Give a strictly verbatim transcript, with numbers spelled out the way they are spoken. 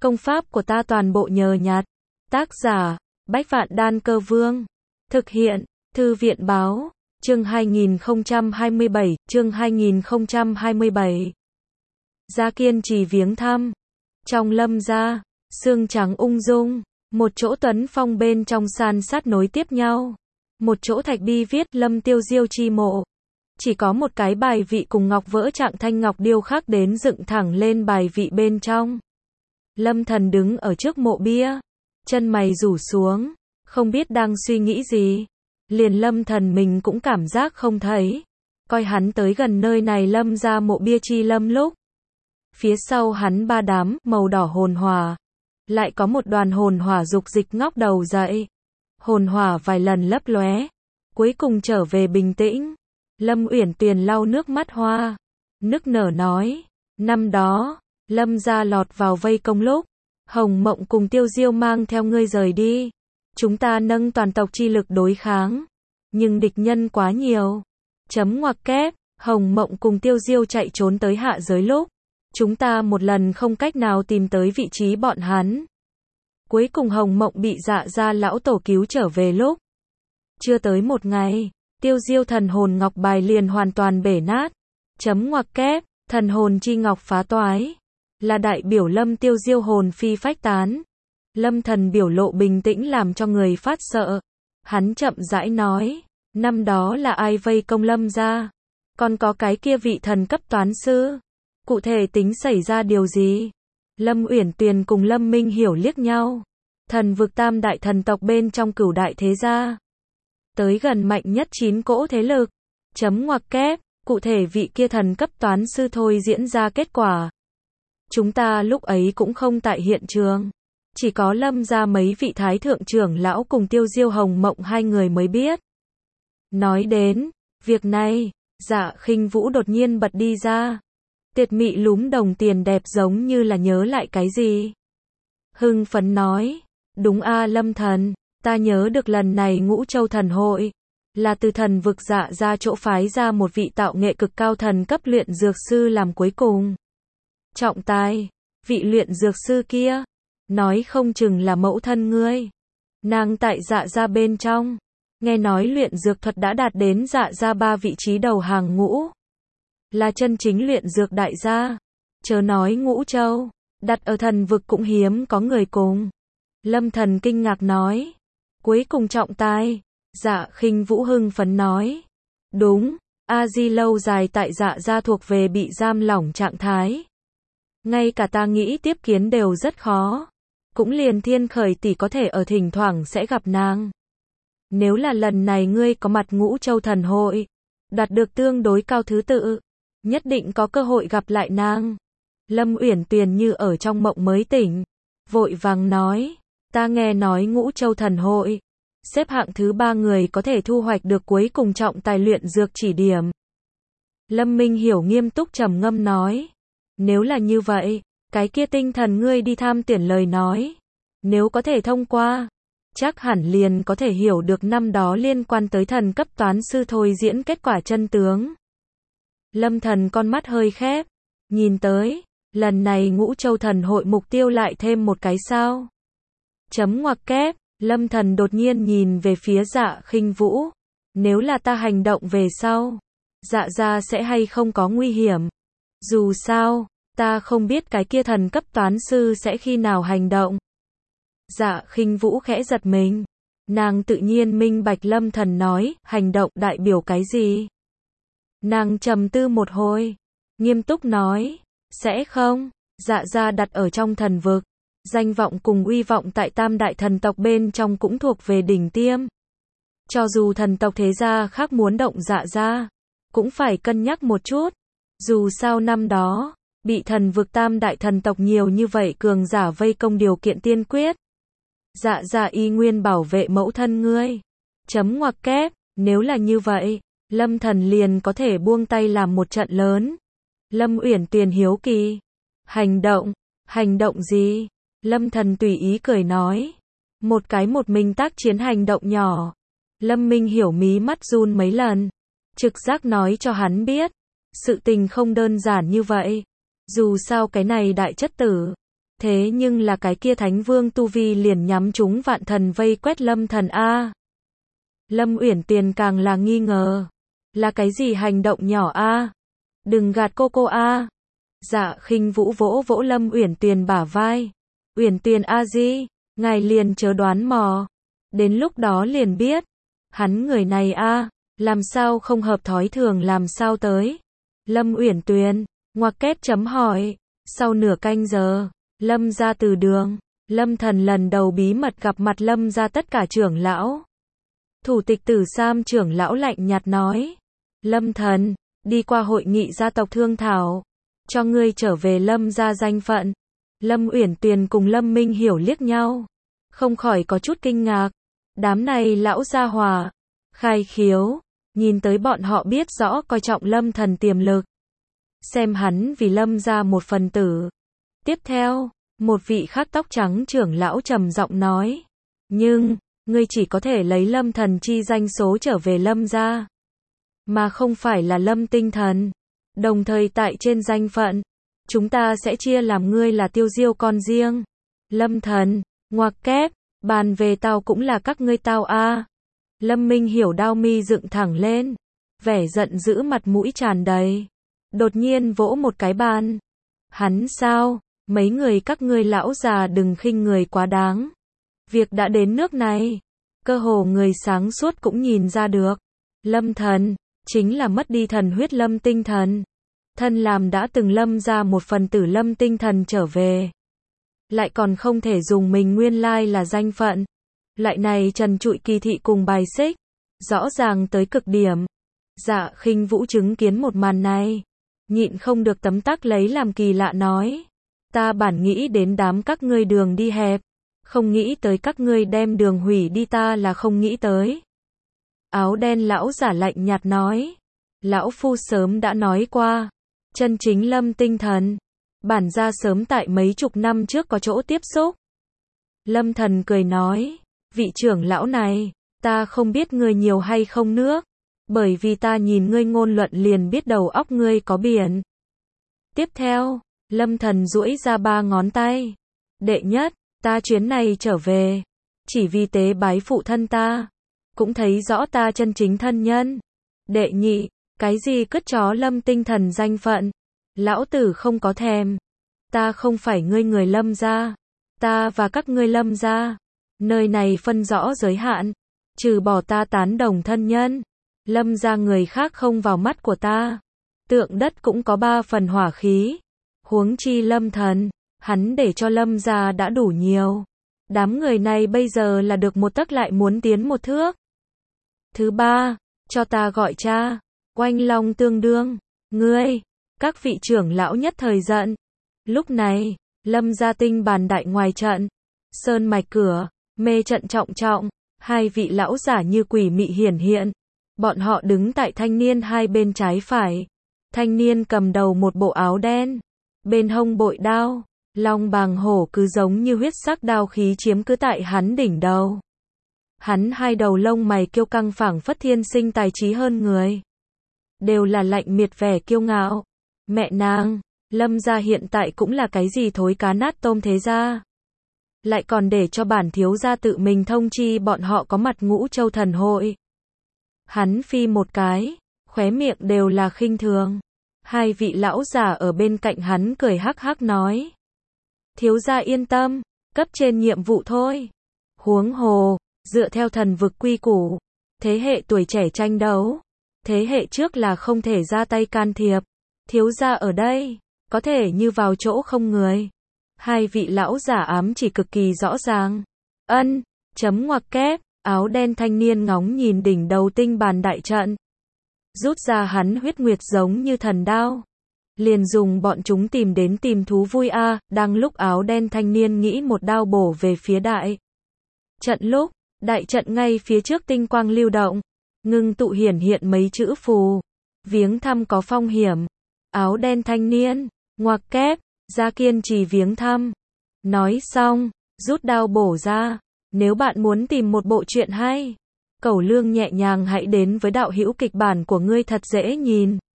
Công pháp của ta toàn bộ nhờ nhặt. Tác giả, Bách Vạn Đan Cơ Vương. Thực hiện, Thư viện Báo. Chương hai nghìn không trăm hai mươi bảy, chương hai nghìn không trăm hai mươi bảy. Gia kiên trì viếng thăm. Trong Lâm gia, xương trắng ung dung, một chỗ tuấn phong bên trong san sát nối tiếp nhau. Một chỗ thạch bi viết Lâm Tiêu Diêu chi mộ. Chỉ có một cái bài vị cùng ngọc vỡ trạng thanh ngọc điêu khắc đến dựng thẳng lên bài vị bên trong. Lâm Thần đứng ở trước mộ bia, chân mày rủ xuống, không biết đang suy nghĩ gì. Liền Lâm Thần mình cũng cảm giác không thấy. Coi hắn tới gần nơi này Lâm ra mộ bia chi lâm lúc. Phía sau hắn ba đám màu đỏ hồn hỏa. Lại có một đoàn hồn hỏa dục dịch ngóc đầu dậy. Hồn hỏa vài lần lấp lóe, cuối cùng trở về bình tĩnh. Lâm Uyển Tuyền lau nước mắt hoa, nức nở nói, năm đó, Lâm gia lọt vào vây công lúc, Hồng Mộng cùng Tiêu Diêu mang theo ngươi rời đi. Chúng ta nâng toàn tộc chi lực đối kháng, nhưng địch nhân quá nhiều. Chấm ngoặc kép, Hồng Mộng cùng Tiêu Diêu chạy trốn tới hạ giới lúc, chúng ta một lần không cách nào tìm tới vị trí bọn hắn. Cuối cùng Hồng Mộng bị Dạ gia lão tổ cứu trở về lúc, chưa tới một ngày, Tiêu Diêu thần hồn ngọc bài liền hoàn toàn bể nát. Chấm ngoặc kép, thần hồn chi ngọc phá toái, là đại biểu Lâm Tiêu Diêu hồn phi phách tán. Lâm Thần biểu lộ bình tĩnh làm cho người phát sợ. Hắn chậm rãi nói, năm đó là ai vây công Lâm gia? Còn có cái kia vị thần cấp toán sư, cụ thể tính xảy ra điều gì? Lâm Uyển Tuyền cùng Lâm Minh Hiểu liếc nhau. Thần vực tam đại thần tộc bên trong cửu đại thế gia, tới gần mạnh nhất chín cỗ thế lực. Chấm ngoặc kép, cụ thể vị kia thần cấp toán sư thôi diễn ra kết quả. Chúng ta lúc ấy cũng không tại hiện trường. Chỉ có Lâm gia mấy vị thái thượng trưởng lão cùng Tiêu Diêu Hồng Mộng hai người mới biết. Nói đến việc này, Dạ Khinh Vũ đột nhiên bật đi ra. Tiệt mị lúm đồng tiền đẹp giống như là nhớ lại cái gì. Hưng phấn nói, đúng a Lâm thần, ta nhớ được lần này Ngũ Châu thần hội, là từ thần vực Dạ ra chỗ phái ra một vị tạo nghệ cực cao thần cấp luyện dược sư làm cuối cùng. Trọng tài, vị luyện dược sư kia, nói không chừng là mẫu thân ngươi. Nàng tại Dạ ra bên trong, nghe nói luyện dược thuật đã đạt đến Dạ ra ba vị trí đầu hàng ngũ. Là chân chính luyện dược đại gia. Chớ nói Ngũ Châu, đặt ở thần vực cũng hiếm có người cùng. Lâm Thần kinh ngạc nói, cuối cùng trọng tài. Dạ Khinh Vũ hưng phấn nói, đúng, A Di lâu dài tại Dạ gia thuộc về bị giam lỏng trạng thái. Ngay cả ta nghĩ tiếp kiến đều rất khó. Cũng liền Thiên Khởi tỷ có thể ở thỉnh thoảng sẽ gặp nàng. Nếu là lần này ngươi có mặt Ngũ Châu thần hội, đạt được tương đối cao thứ tự, nhất định có cơ hội gặp lại nàng. Lâm Uyển Tuyền như ở trong mộng mới tỉnh, vội vàng nói, ta nghe nói Ngũ Châu thần hội, xếp hạng thứ ba người có thể thu hoạch được cuối cùng trọng tài luyện dược chỉ điểm. Lâm Minh Hiểu nghiêm túc trầm ngâm nói, nếu là như vậy, cái kia tinh thần ngươi đi tham tuyển lời nói, nếu có thể thông qua, chắc hẳn liền có thể hiểu được năm đó liên quan tới thần cấp toán sư thôi diễn kết quả chân tướng. Lâm Thần con mắt hơi khép, nhìn tới, lần này Ngũ Châu thần hội mục tiêu lại thêm một cái sao. Chấm ngoặc kép, Lâm Thần đột nhiên nhìn về phía Dạ Khinh Vũ, nếu là ta hành động về sau, Dạ gia sẽ hay không có nguy hiểm. Dù sao, ta không biết cái kia thần cấp toán sư sẽ khi nào hành động. Dạ Khinh Vũ khẽ giật mình. Nàng tự nhiên minh bạch Lâm Thần nói, hành động đại biểu cái gì. Nàng trầm tư một hồi, nghiêm túc nói, sẽ không, Dạ gia đặt ở trong thần vực, danh vọng cùng uy vọng tại tam đại thần tộc bên trong cũng thuộc về đỉnh tiêm. Cho dù thần tộc thế gia khác muốn động Dạ gia, cũng phải cân nhắc một chút. Dù sao năm đó, bị thần vực tam đại thần tộc nhiều như vậy cường giả vây công điều kiện tiên quyết. Dạ gia y nguyên bảo vệ mẫu thân ngươi. Chấm ngoặc kép, nếu là như vậy, Lâm Thần liền có thể buông tay làm một trận lớn. Lâm Uyển Tuyền hiếu kỳ. Hành động, hành động gì? Lâm Thần tùy ý cười nói. Một cái một mình tác chiến hành động nhỏ. Lâm Minh Hiểu mí mắt run mấy lần. Trực giác nói cho hắn biết, sự tình không đơn giản như vậy. Dù sao cái này đại chất tử, Thế nhưng là cái kia thánh vương tu vi liền nhắm chúng vạn thần vây quét Lâm Thần a. Lâm Uyển Tiền càng là nghi ngờ. Là cái gì hành động nhỏ a? Đừng gạt cô cô a. Dạ Khinh Vũ vỗ vỗ Lâm Uyển Tiền bả vai. Uyển Tiền a di, ngài liền chớ đoán mò. Đến lúc đó liền biết. Hắn người này a, làm sao không hợp thói thường làm sao tới. Lâm Uyển Tuyền, ngoặc kép chấm hỏi. Sau nửa canh giờ, Lâm gia từ đường, Lâm Thần lần đầu bí mật gặp mặt Lâm gia tất cả trưởng lão. Thủ tịch Tử Sam trưởng lão lạnh nhạt nói. Lâm Thần, đi qua hội nghị gia tộc thương thảo. Cho ngươi trở về Lâm gia danh phận. Lâm Uyển Tuyền cùng Lâm Minh Hiểu liếc nhau. Không khỏi có chút kinh ngạc. Đám này lão gia hòa. Khai khiếu. Nhìn tới bọn họ biết rõ coi trọng Lâm Thần tiềm lực. Xem hắn vì Lâm gia một phần tử. Tiếp theo, một vị khác tóc trắng trưởng lão trầm giọng nói. Nhưng, ngươi chỉ có thể lấy Lâm Thần chi danh số trở về Lâm gia. Mà không phải là Lâm Tinh Thần. Đồng thời tại trên danh phận, chúng ta sẽ chia làm ngươi là Tiêu Diêu con riêng. Lâm Thần, ngoặc kép, bàn về tao cũng là các ngươi tao a. Lâm Minh Hiểu đao mi dựng thẳng lên. Vẻ giận dữ mặt mũi tràn đầy. Đột nhiên vỗ một cái bàn. Hắn sao? Mấy người các ngươi lão già đừng khinh người quá đáng. Việc đã đến nước này. Cơ hồ người sáng suốt cũng nhìn ra được. Lâm Thần, chính là mất đi thần huyết Lâm Tinh Thần. Thân làm đã từng Lâm ra một phần tử Lâm Tinh Thần trở về. Lại còn không thể dùng mình nguyên lai là danh phận. Lại này trần trụi kỳ thị cùng bài xích. Rõ ràng tới cực điểm. Dạ Khinh Vũ chứng kiến một màn này. Nhịn không được tấm tắc lấy làm kỳ lạ nói. Ta bản nghĩ đến đám các ngươi đường đi hẹp. Không nghĩ tới các ngươi đem đường hủy đi ta là không nghĩ tới. Áo đen lão giả lạnh nhạt nói. Lão phu sớm đã nói qua. Chân chính Lâm Tinh Thần. Bản gia sớm tại mấy chục năm trước có chỗ tiếp xúc. Lâm Thần cười nói. Vị trưởng lão này, ta không biết ngươi nhiều hay không nước. Bởi vì ta nhìn ngươi ngôn luận liền biết đầu óc ngươi có biển. Tiếp theo, Lâm Thần duỗi ra ba ngón tay. Đệ nhất, ta chuyến này trở về. Chỉ vì tế bái phụ thân ta. Cũng thấy rõ ta chân chính thân nhân. Đệ nhị, cái gì cứt chó Lâm Tinh Thần danh phận. Lão tử không có thèm. Ta không phải ngươi người Lâm gia. Ta và các ngươi Lâm gia. Nơi này phân rõ giới hạn. Trừ bỏ ta tán đồng thân nhân. Lâm gia người khác không vào mắt của ta. Tượng đất cũng có ba phần hỏa khí. Huống chi Lâm Thần. Hắn để cho Lâm gia đã đủ nhiều. Đám người này bây giờ là được một tấc lại muốn tiến một thước. Thứ ba, cho ta gọi cha. Oanh Long Tương Đương. Ngươi. Các vị trưởng lão nhất thời giận. Lúc này, Lâm gia tinh bàn đại ngoài trận. Sơn mạch cửa. Mê trận trọng trọng. Hai vị lão giả như quỷ mị hiển hiện. Bọn họ đứng tại thanh niên hai bên trái phải. Thanh niên cầm đầu một bộ áo đen. Bên hông bội đao. Long bàng hổ cứ giống như huyết sắc đao khí chiếm cứ tại hắn đỉnh đầu. Hắn hai đầu lông mày kiêu căng phảng phất thiên sinh tài trí hơn người. Đều là lạnh miệt vẻ kiêu ngạo. Mẹ nàng, Lâm gia hiện tại cũng là cái gì thối cá nát tôm thế gia. Lại còn để cho bản thiếu gia tự mình thông chi bọn họ có mặt Ngũ Châu thần hội. Hắn phi một cái, khóe miệng đều là khinh thường. Hai vị lão già ở bên cạnh hắn cười hắc hắc nói. Thiếu gia yên tâm, cấp trên nhiệm vụ thôi. Huống hồ, dựa theo thần vực quy củ, thế hệ tuổi trẻ tranh đấu, thế hệ trước là không thể ra tay can thiệp. Thiếu gia ở đây, có thể như vào chỗ không người. Hai vị lão giả ám chỉ cực kỳ rõ ràng. Ân, chấm ngoặc kép, áo đen thanh niên ngóng nhìn đỉnh đầu tinh bàn đại trận. Rút ra hắn huyết nguyệt giống như thần đao. Liền dùng bọn chúng tìm đến tìm thú vui a. À, đang lúc áo đen thanh niên nghĩ một đao bổ về phía đại trận lúc, đại trận ngay phía trước tinh quang lưu động. Ngưng tụ hiển hiện mấy chữ phù. Viếng thăm có phong hiểm. Áo đen thanh niên, ngoặc kép, ra kiên trì viếng thăm. Nói xong, rút đao bổ ra. Nếu bạn muốn tìm một bộ truyện hay, cẩu lương nhẹ nhàng hãy đến với đạo hữu kịch bản của ngươi thật dễ nhìn.